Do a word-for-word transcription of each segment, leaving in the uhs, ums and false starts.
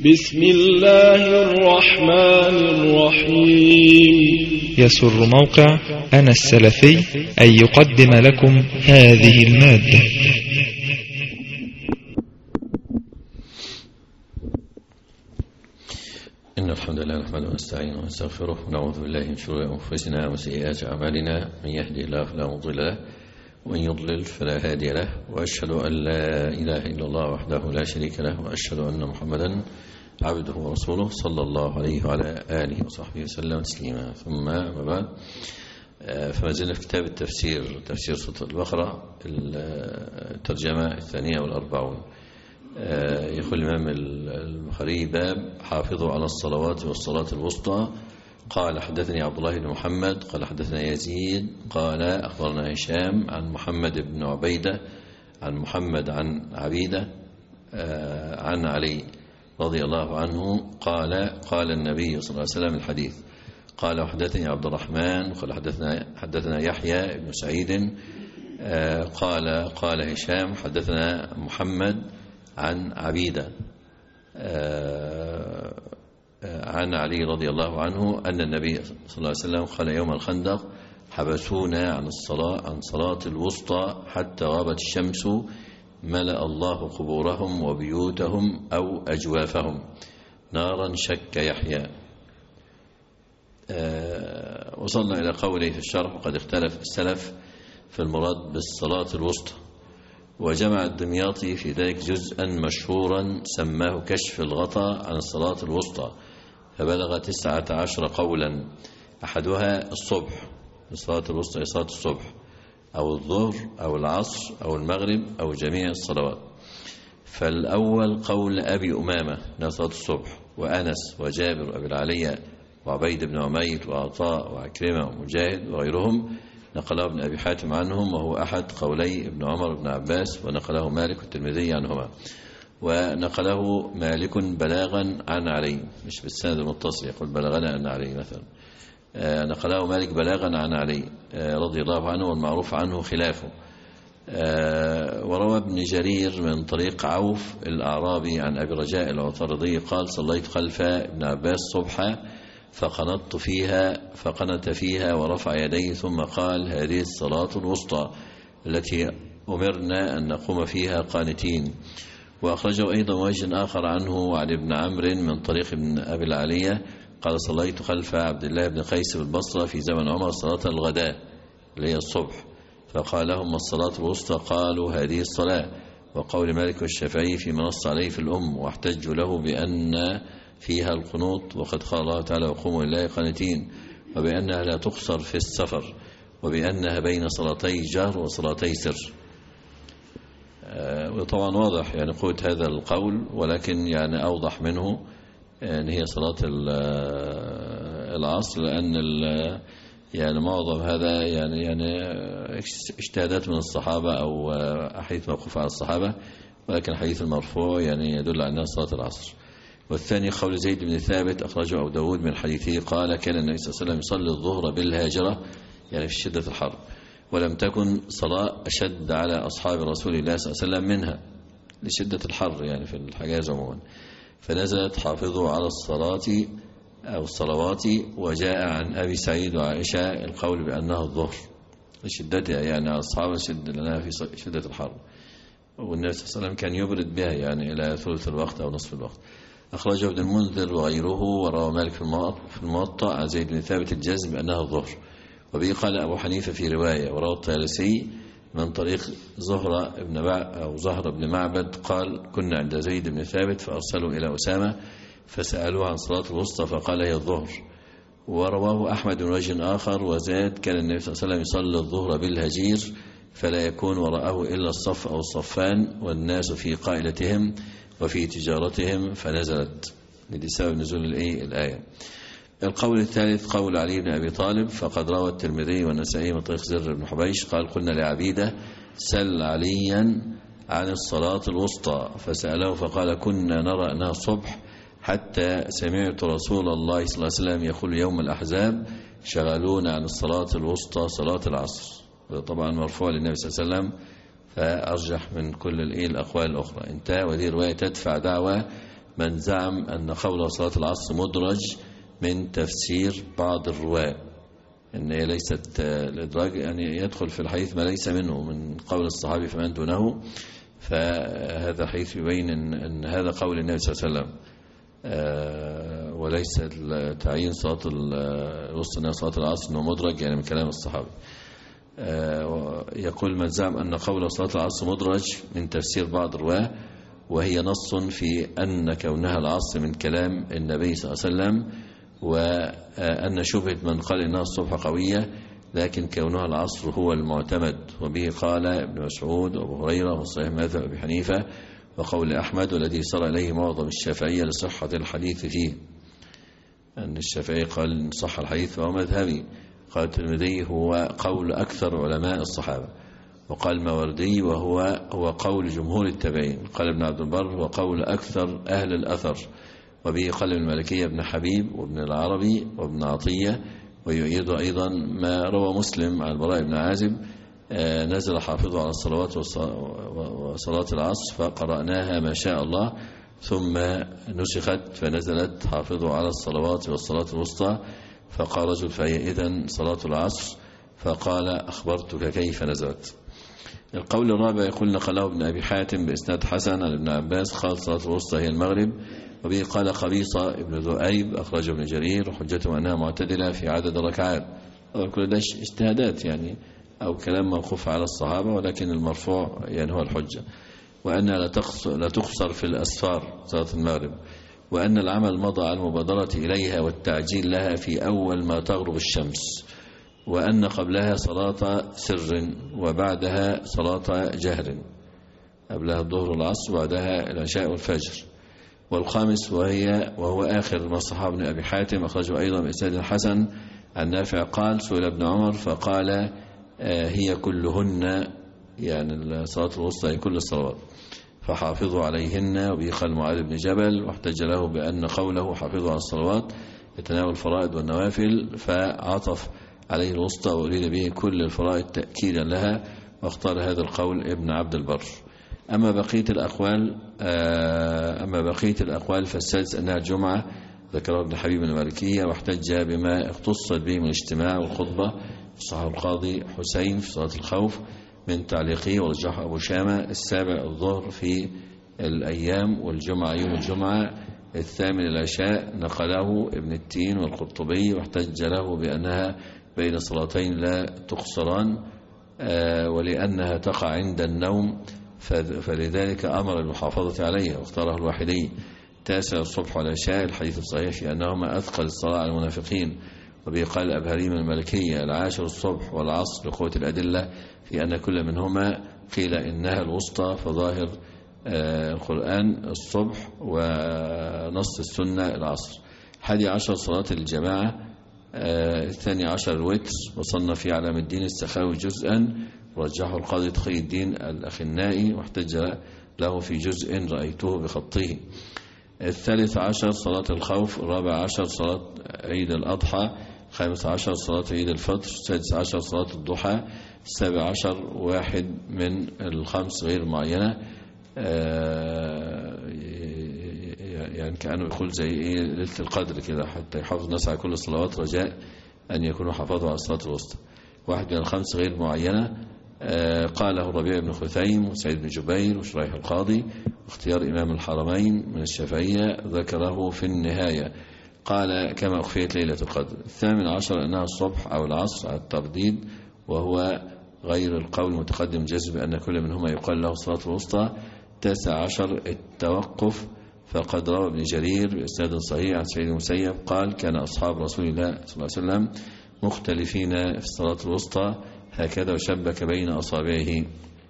بسم الله الرحمن الرحيم. يسر موقع أنا السلفي أن يقدم لكم هذه المادة. إن الحمد لله نحمده ونستعينه ونستغفره ونعوذ بالله من شرور أنفسنا وسيئات أعمالنا، من يهدي الله فلا مضل له ومن يضلل فلا هادي له، وأشهد أن لا إله إلا الله وحده لا شريك له، وأشهد أن محمدا عبده ورسوله صلى الله عليه وعلى آله وصحبه وسلم تسليما. ثم ما بعد، فما زلنا في كتاب التفسير، تفسير سورة البقرة، الترجمة الثانية والأربعون. يقول الإمام البخاري: باب حافظوا على الصلوات والصلاة الوسطى. قال: حدثني عبد الله بن محمد قال حدثنا يزيد قال أخبرنا هشام عن محمد بن عبيدة عن محمد عن عبيدة عن علي رضي الله عنه قال: قال النبي صلى الله عليه وسلم الحديث. قال: وحدثني عبد الرحمن قال حدثنا حدثنا يحيى بن سعيد قال قال هشام حدثنا محمد عن عبيدة عن علي رضي الله عنه أن النبي صلى الله عليه وسلم قال يوم الخندق: حبسونا عن الصلاة عن صلاة الوسطى حتى غابت الشمس، ملأ الله قبورهم وبيوتهم أو أجوافهم نارا شك يحيى. أه وصلنا إلى قوله في الشرح: وقد اختلف السلف في المراد بالصلاة الوسطى، وجمع الدمياطي في ذلك جزءا مشهورا سماه كشف الغطاء عن الصلاة الوسطى، فبلغ تسعة عشر قولا، أحدها الصبح، الصلاة الوسطى صلاة الصبح أو الظهر أو العصر أو المغرب أو جميع الصلوات. فالأول قول أبي أمامة صلاة الصبح، وأنس وجابر أبي العلية وعبيد بن عمير وعطاء وعكرمة ومجاهد وغيرهم، نقله ابن أبي حاتم عنهم، وهو أحد قولي ابن عمر بن عباس، ونقله مالك والترمذي عنهما، ونقله مالك بلاغا عن علي، مش بالسند المتصل، يقول بلغنا عن علي مثلا. آه نقله مالك بلاغا عن علي آه رضي الله عنه، والمعروف عنه خلافه. آه وروى ابن جرير من طريق عوف الأعرابي عن أبي رجاء العطاردي قال: صليت خلف ابن عباس صبحا فقنطت فيها فقنت فيها ورفع يديه، ثم قال: هذه الصلاة الوسطى التي أمرنا أن نقوم فيها قانتين. وأخرجه أيضا وجه آخر عنه وعن ابن عمرو من طريق ابن أبي العلية قال: صليت خلف عبد الله بن قيس بالبصرة في زمن عمر صلاة الغداء اللي هي الصبح، فقال لهم: الصلاة الوسطى؟ قالوا: هذه الصلاة. وقول مالك والشافعي في منص عليه في الأم، واحتجوا له بأن فيها القنوط، وقد قال الله تعالى: وقوموا لله قانتين، وبأنها لا تقصر في السفر، وبأنها بين صلاتي جهر وصلاتي سر. وطبعا واضح يعني قوة هذا القول، ولكن يعني أوضح منه أن هي صلاة العصر، لأن يعني معظم هذا يعني يعني اجتهادات من الصحابة أو أحاديث موقوفة على الصحابة، ولكن حديث المرفوع يعني يدل على أنها صلاة العصر. والثاني قول زيد بن ثابت أخرجه أبو داود من حديثه قال: كان النبي صلى الله عليه وسلم يصلي الظهر بالهاجرة، يعني في شدة الحر، ولم تكن صلاة أشد على أصحاب رسول الله صلى الله عليه وسلم منها لشدة الحر، يعني في الحجاز عموما، فنزلت: حافظوا على الصلاة أو الصلوات. وجاء عن أبي سعيد وعائشة القول بأنها الظهر لشدتها، يعني أصحاب شد لنا في شدة الحر، والنبي صلى الله عليه وسلم كان يبرد بها يعني إلى ثلث الوقت أو نصف الوقت. أخرجه ابن المنذر وغيره، وروى مالك في الموطأ عن زيد بن ثابت الجزم بأنها الظهر، وبه قال أبو حنيفة في رواية. وروى الطيالسي من طريق زهرة بن أو زهر بن معبد قال: كنا عند زيد بن ثابت فأرسلوا إلى أسامة فسألوه عن صلاة الوسطى فقال: هي الظهر. ورواه أحمد من وجه آخر وزاد: كان النبي صلى الله عليه وسلم يصلي الظهر بالهجير، فلا يكون وراءه إلا الصف أو الصفان، والناس في قائلتهم وفي تجارتهم، فنزلت. لدي سبب نزول الآية. القول الثالث قول علي بن أبي طالب، فقد روى الترمذي والنسائي من طريق زر بن حبيش قال: قلنا لعبيدة: سل عليا عن الصلاة الوسطى، فسأله فقال: كنا نرى أنها الصبح، حتى سمعت رسول الله صلى الله عليه وسلم يقول يوم الأحزاب: شغلونا عن الصلاة الوسطى صلاة العصر. طبعا مرفوع للنبي صلى الله عليه وسلم، فأرجح من كل الأقوال الأخرى. انتهى. وهذه رواية تدفع دعوة من زعم أن قول صلاة العصر مدرج من تفسير بعض الرواة، أن هي ليست الإدراج يعني يدخل في الحديث ما ليس منه من قول الصحابي فمن دونه، فهذا الحديث يبين أن, أن هذا قول النبي صلى الله عليه وسلم آه وليس تعيين صلاة الوسطى صلاة العصر أنه مدرج يعني من كلام الصحابي. آه يقول من زعم أن قول صلاة العصر مدرج من تفسير بعض الرواة، وهي نص في أن كونها العصر من كلام النبي صلى الله عليه وسلم، وأن شبهة من قال إنها الصبح قوية، لكن كونها العصر هو المعتمد، وبه قال ابن مسعود وابو هريرة وصحيح مذهب أبي حنيفة وقول أحمد، والذي صار إليه معظم الشافعية لصحة الحديث فيه، أن الشافعي قال صح الحديث فهو مذهبي. قال الترمذي هو قول أكثر علماء الصحابة، وقال الماوردي وهو هو قول جمهور التابعين. قال ابن عبد البر هو قول أكثر أهل الأثر، وبه قال المالكية ابن حبيب وابن العربي وابن عطية. ويؤيد أيضا ما روى مسلم عن البراء بن عازب نزل حافظوا على الصلوات وصلاة العصر فقرأناها ما شاء الله، ثم نسخت فنزلت حافظوا على الصلوات والصلاة الوسطى، فقال رجل فهي إذن صلاة العصر، فقال أخبرتك كيف نزلت. القول الرابع يقول نقله ابن أبي حاتم بإسناد حسن عن ابن عباس قال صلاة الوسطى هي المغرب، وبه قال قبيصة ابن ذؤيب أخرجه ابن جرير وحجته أنها معتدلة في عدد الركعات. كل ده اجتهادات يعني أو كلام موقوف على الصحابة، ولكن المرفوع يعني هو الحجة. وأنها لا تقصر في الأسفار صلاة المغرب، وأن العمل مضى على المبادرة إليها والتعجيل لها في أول ما تغرب الشمس، وأن قبلها صلاة سر وبعدها صلاة جهر، قبلها الظهر والعصر وبعدها العشاء والفجر. والخامس وهي وهو آخر ما صححه ابن أبي حاتم أخرجه أيضا بإسناد حسن عن نافع قال سئل ابن عمر فقال آه هي كلهن، يعني صلاة الوسطى هي كل الصلوات، فحافظوا عليهن. وبه قال معاذ بن جبل واحتج له بأن قوله حافظوا على الصلوات يتناول الفرائض والنوافل، فعطف عليه الوسطى وأريد به كل الفرائض تأكيدا لها، واختار هذا القول ابن عبد البر. أما بقية الأقوال أما بقية الأقوال فالسادس أنها الجمعة ذكره ابن حبيب المالكية، واحتج بما اختصت به من الاجتماع والخطبة صححه القاضي حسين في صلاة الخوف من تعليقه، ورجح أبو شامة. السابع الظهر في الأيام والجمعة يوم الجمعة. الثامن العشاء نقله ابن التين والقرطبي واحتج له بأنها بين صلاتين لا تقصران ولأنها تقع عند النوم، فلذلك أمر المحافظة عليها واختاره الواحدي. تاسع الصبح والعشاء الحديث الصحيح في أنهما أثقل الصلاة على المنافقين، وبه قال أبهري من المالكية. العاشر الصبح والعصر لقوة الأدلة في أن كل منهما قيل إنها الوسطى، فظاهر القرآن الصبح ونص السنة العصر. حادي عشر صلاة الجماعة. الثاني عشر الوتر، وصنف في علام الدين السخاوي جزءا رجحه القاضي تقي الدين الأخنائي واحتج له في جزء رأيته بخطه. الثالث عشر صلاة الخوف. الرابع عشر صلاة عيد الأضحى. الخامس عشر صلاة عيد الفطر. السادس عشر صلاة الضحى. السابع عشر واحد من الخمس غير معينة، يعني كأنه يقول زي إيه ليلة القدر كده، حتى يحافظ الناس على كل الصلوات رجاء أن يكونوا حافظوا على الصلاة الوسطى. واحد من الخمس غير معينة قاله ربيع بن خثيم وسعيد بن جبير وشريح القاضي، واختيار إمام الحرمين من الشافعية ذكره في النهاية، قال كما أخفيت ليلة القدر. الثامن عشر أنها الصبح أو العصر على الترديد، وهو غير القول المتقدم جزم أن كل منهما يقال له صلاة الوسطى. التاسع عشر التوقف، فقد روى ابن جرير بإسناد صحيح عن سعيد المسيب قال كان أصحاب رسول الله صلى الله عليه وسلم مختلفين في الصلاة الوسطى هكذا وشبك بين أصابعه.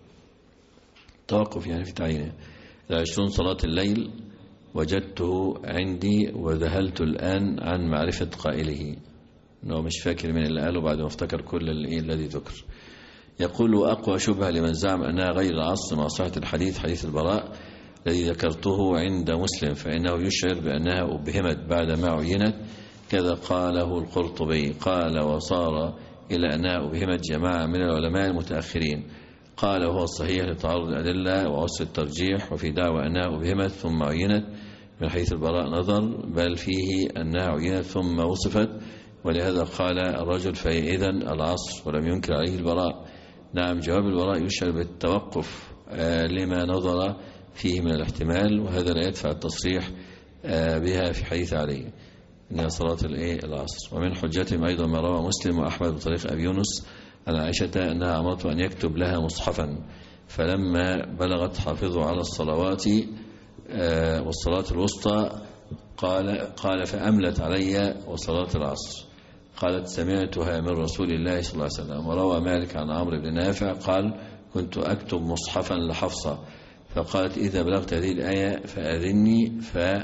توقف يعني في تعيينه. العشرون صلاة الليل. وجدته عندي وذهلت الآن عن معرفة قائله، انه مش فاكر من اللي قاله بعد ما افتكر كل الذي ذكر. يقول أقوى شبهة لمن زعم أنها غير العصر مع صحة الحديث حديث البراء الذي ذكرته عند مسلم، فإنه يشعر بأنها أبهمت بعد ما عينت، كذا قاله القرطبي. قال وصار إلى أنها أبهمت جماعة من العلماء المتأخرين، قال وهو الصحيح لتعارض الأدلة وعسر الترجيح، وفي دعوى أنها أبهمت ثم عينت، من حيث البراء نظر، بل فيه أنها عينت ثم وصفت، ولهذا قال الرجل فهي إذن العصر، ولم ينكر عليه البراء. نعم، جواب البراء يشعر بالتوقف لما نظر فيه من الاحتمال، وهذا لا يدفع التصريح بها في حديث علي إنها صلاة العصر. ومن حجتهم أيضا ما روى مسلم وأحمد بطريق أبي يونس عن عائشة أنها أمرته أن يكتب لها مصحفا، فلما بلغت حافظوا على الصلوات والصلاة الوسطى قال قال فأملت علي وصلاة العصر. قالت سمعتها من رسول الله صلى الله عليه وسلم. وروى مالك عن عمرو بن نافع قال كنت أكتب مصحفا لحفصة، فقالت إذا بلغت هذه الآية فأذني،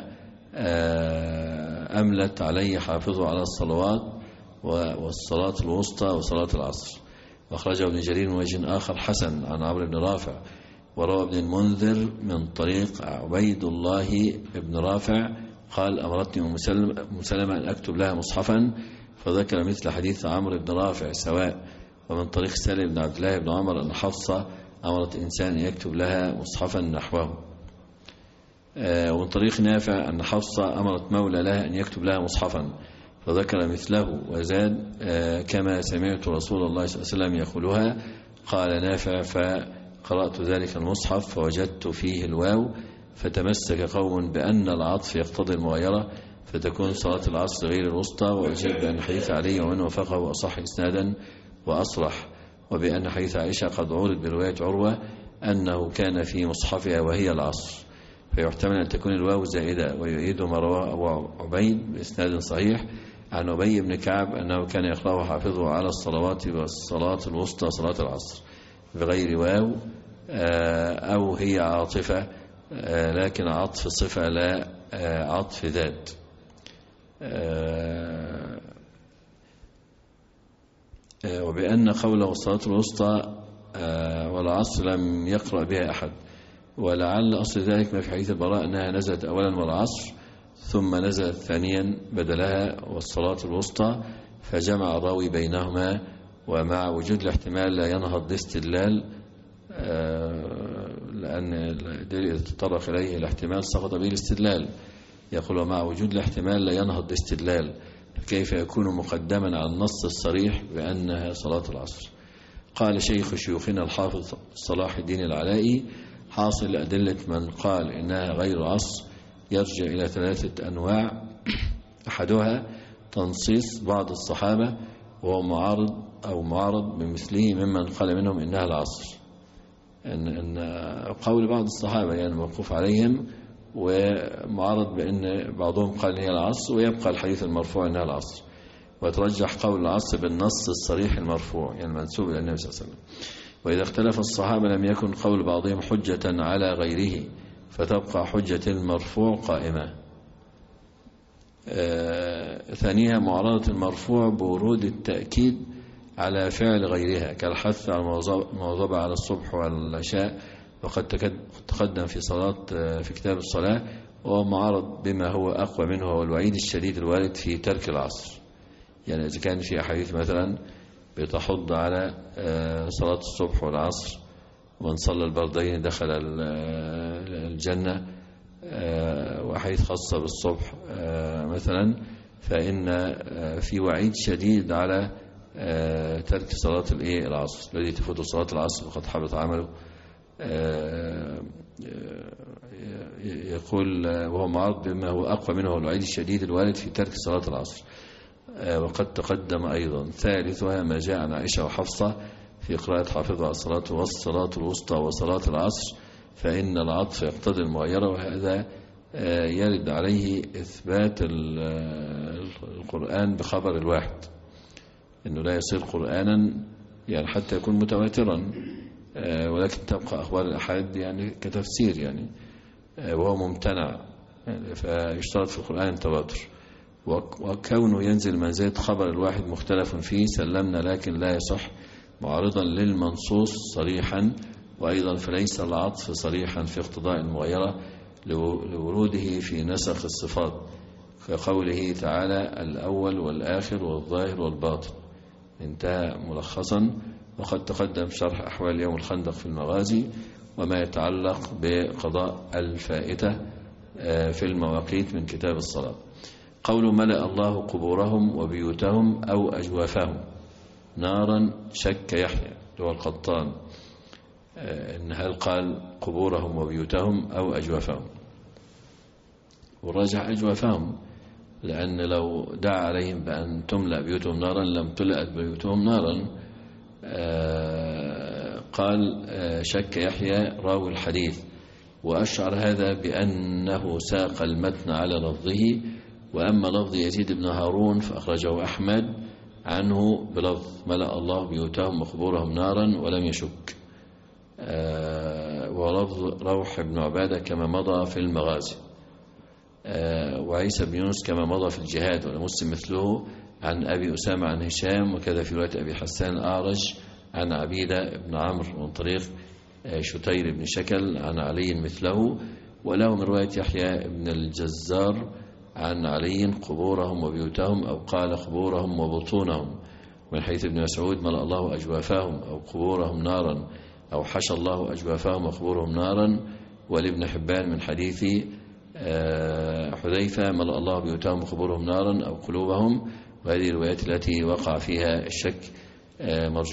فأملت علي حافظوا على الصلوات والصلاة الوسطى وصلاة العصر. وأخرجه ابن جرير من وجه آخر حسن عن عمرو بن رافع. وروى ابن المنذر من طريق عبيد الله بن رافع قال أمرتني أم سلمة أن أكتب لها مصحفا، فذكر مثل حديث عمرو بن رافع سواء. ومن طريق سالم بن عبد الله بن عمر أن حفصة أمرت إنسان يكتب لها مصحفا نحوه. ومن طريق نافع أن حفصة أمرت مولى لها أن يكتب لها مصحفا، فذكر مثله وزاد كما سمعت رسول الله صلى الله عليه وسلم يقولها. قال نافع فقرأت ذلك المصحف فوجدت فيه الواو، فتمسك قوم بأن العطف يقتضي المغايرة، فتكون صلاة العصر غير الوسطى. وأجيب بأن حديث علي ومن وفقه أصح إسنادا وأصرح، وبأن حديث عائشة قد عورد برواية عروة أنه كان في مصحفها وهي العصر، فيحتمل أن تكون الواو زائدة. ويؤيد ما رواه أبو عبيد بإسناد صحيح عن أبي بن كعب أنه كان يقرأ حافظه على الصلوات والصلاة الوسطى صلاة العصر بغير واو، أو هي عاطفة لكن عطف صفة لا عطف ذات. وبأن قوله الصلاة الوسطى والعصر لم يقرأ بها أحد، ولعل أصل ذلك ما في حديث البراء أنها نزلت أولا والعصر ثم نزلت ثانيا بدلها والصلاة الوسطى، فجمع الراوي بينهما. ومع وجود الاحتمال لا ينهض الاستدلال، لأن إذا تطرق إليه الاحتمال سقط به الاستدلال. يقول ومع وجود الاحتمال لا ينهض الاستدلال، كيف يكون مقدما على النص الصريح بأنها صلاة العصر. قال شيخ شيوخنا الحافظ صلاح الدين العلائي حاصل أدلة من قال إنها غير عصر يرجع إلى ثلاثة أنواع. أحدها تنصيص بعض الصحابة وهو معارض أو معارض بمثله ممن قال منهم إنها العصر، إن, إن قول بعض الصحابة يعني موقوف عليهم، ومعارض بأن بعضهم قال إنها العصر، ويبقى الحديث المرفوع إنها العصر، وترجح قول العصر بالنص الصريح المرفوع يعني المنسوب إلى النبي صلى الله عليه وسلم. وإذا اختلف الصحابة لم يكن قول بعضهم حجة على غيره، فتبقى حجة المرفوع قائمة. آه ثانيها معارضة المرفوع بورود التأكيد على فعل غيرها، كالحث على المواظبة على الصبح والعشاء، وقد تقدم في صلاة في كتاب الصلاة، وهو معارض بما هو أقوى منه والوعيد الشديد الوارد في ترك العصر. يعني إذا كان في أحاديث مثلا بتحض على صلاة الصبح والعصر، ومن صلى البردين دخل الجنة، وأحاديث خاصة بالصبح مثلا، فإن في وعيد شديد على ترك صلاة العصر. الذي تفوت صلاة العصر وقد حبط عمله. يقول وهو معارض بما هو أقوى منه والوعيد الشديد الوارد في ترك صلاة العصر، وقد تقدم أيضا. ثالثها ما جاء عن عائشة وحفصة في قراءة حافظوا على الصلاة والصلاة الوسطى وصلاة العصر، فإن العطف يقتضي المغايرة، وهذا يرد عليه إثبات القرآن بخبر الواحد، إنه لا يصير قرآنا يعني حتى يكون متواترا، ولكن تبقى أخبار الأحاد يعني كتفسير يعني، وهو ممتنع يعني، فيشترط في القرآن التواتر. وكونه ينزل منزلة خبر الواحد مختلف فيه سلمنا، لكن لا يصح معارضا للمنصوص صريحا. وأيضا فليس العطف صريحا في اقتضاء المغايرة لوروده في نسخ الصفات، كقوله تعالى الأول والآخر والظاهر والباطن. انتهى ملخصا. وقد تقدم شرح أحوال يوم الخندق في المغازي وما يتعلق بقضاء الفائتة، في المواقيت من كتاب الصلاة. قول ملأ الله قبورهم وبيوتهم أو أجوافهم نارا، شك يحيى هو القطان إن هل قال قبورهم وبيوتهم أو أجوافهم، والراجح أجوافهم، لأن لو دعا عليهم بأن تملأ بيوتهم نارا لم تلأت بيوتهم نارا. قال شك يحيى راوي الحديث، وأشعر هذا بأنه ساق المتن على لفظه، وأما لفظ يزيد بن هارون فأخرجه أحمد عنه بلفظ ملأ الله بيوتهم وقبورهم نارا ولم يشك، ولفظ روح بن عبادة كما مضى في المغازي، وعيسى بن يونس كما مضى في الجهاد، ولمسلم مثله عن أبي أسامة عن هشام، وكذا في رواية أبي حسان الأعرج عن عبيدة بن عمرو من طريق شتير بن شكل عن علي مثله، وله من رواية يحيى بن الجزار عن علي قبورهم وبيوتهم، أو قال قبورهم وبطونهم، من حيث ابن مسعود ملأ الله أجوافهم أو قبورهم نارا، أو حشى الله أجوافهم وقبورهم نارا. ولابن حبان من حديث حذيفة ملأ الله بيوتهم وقبورهم نارا أو قلوبهم، وهذه الروايات التي وقع فيها الشك مرجوح.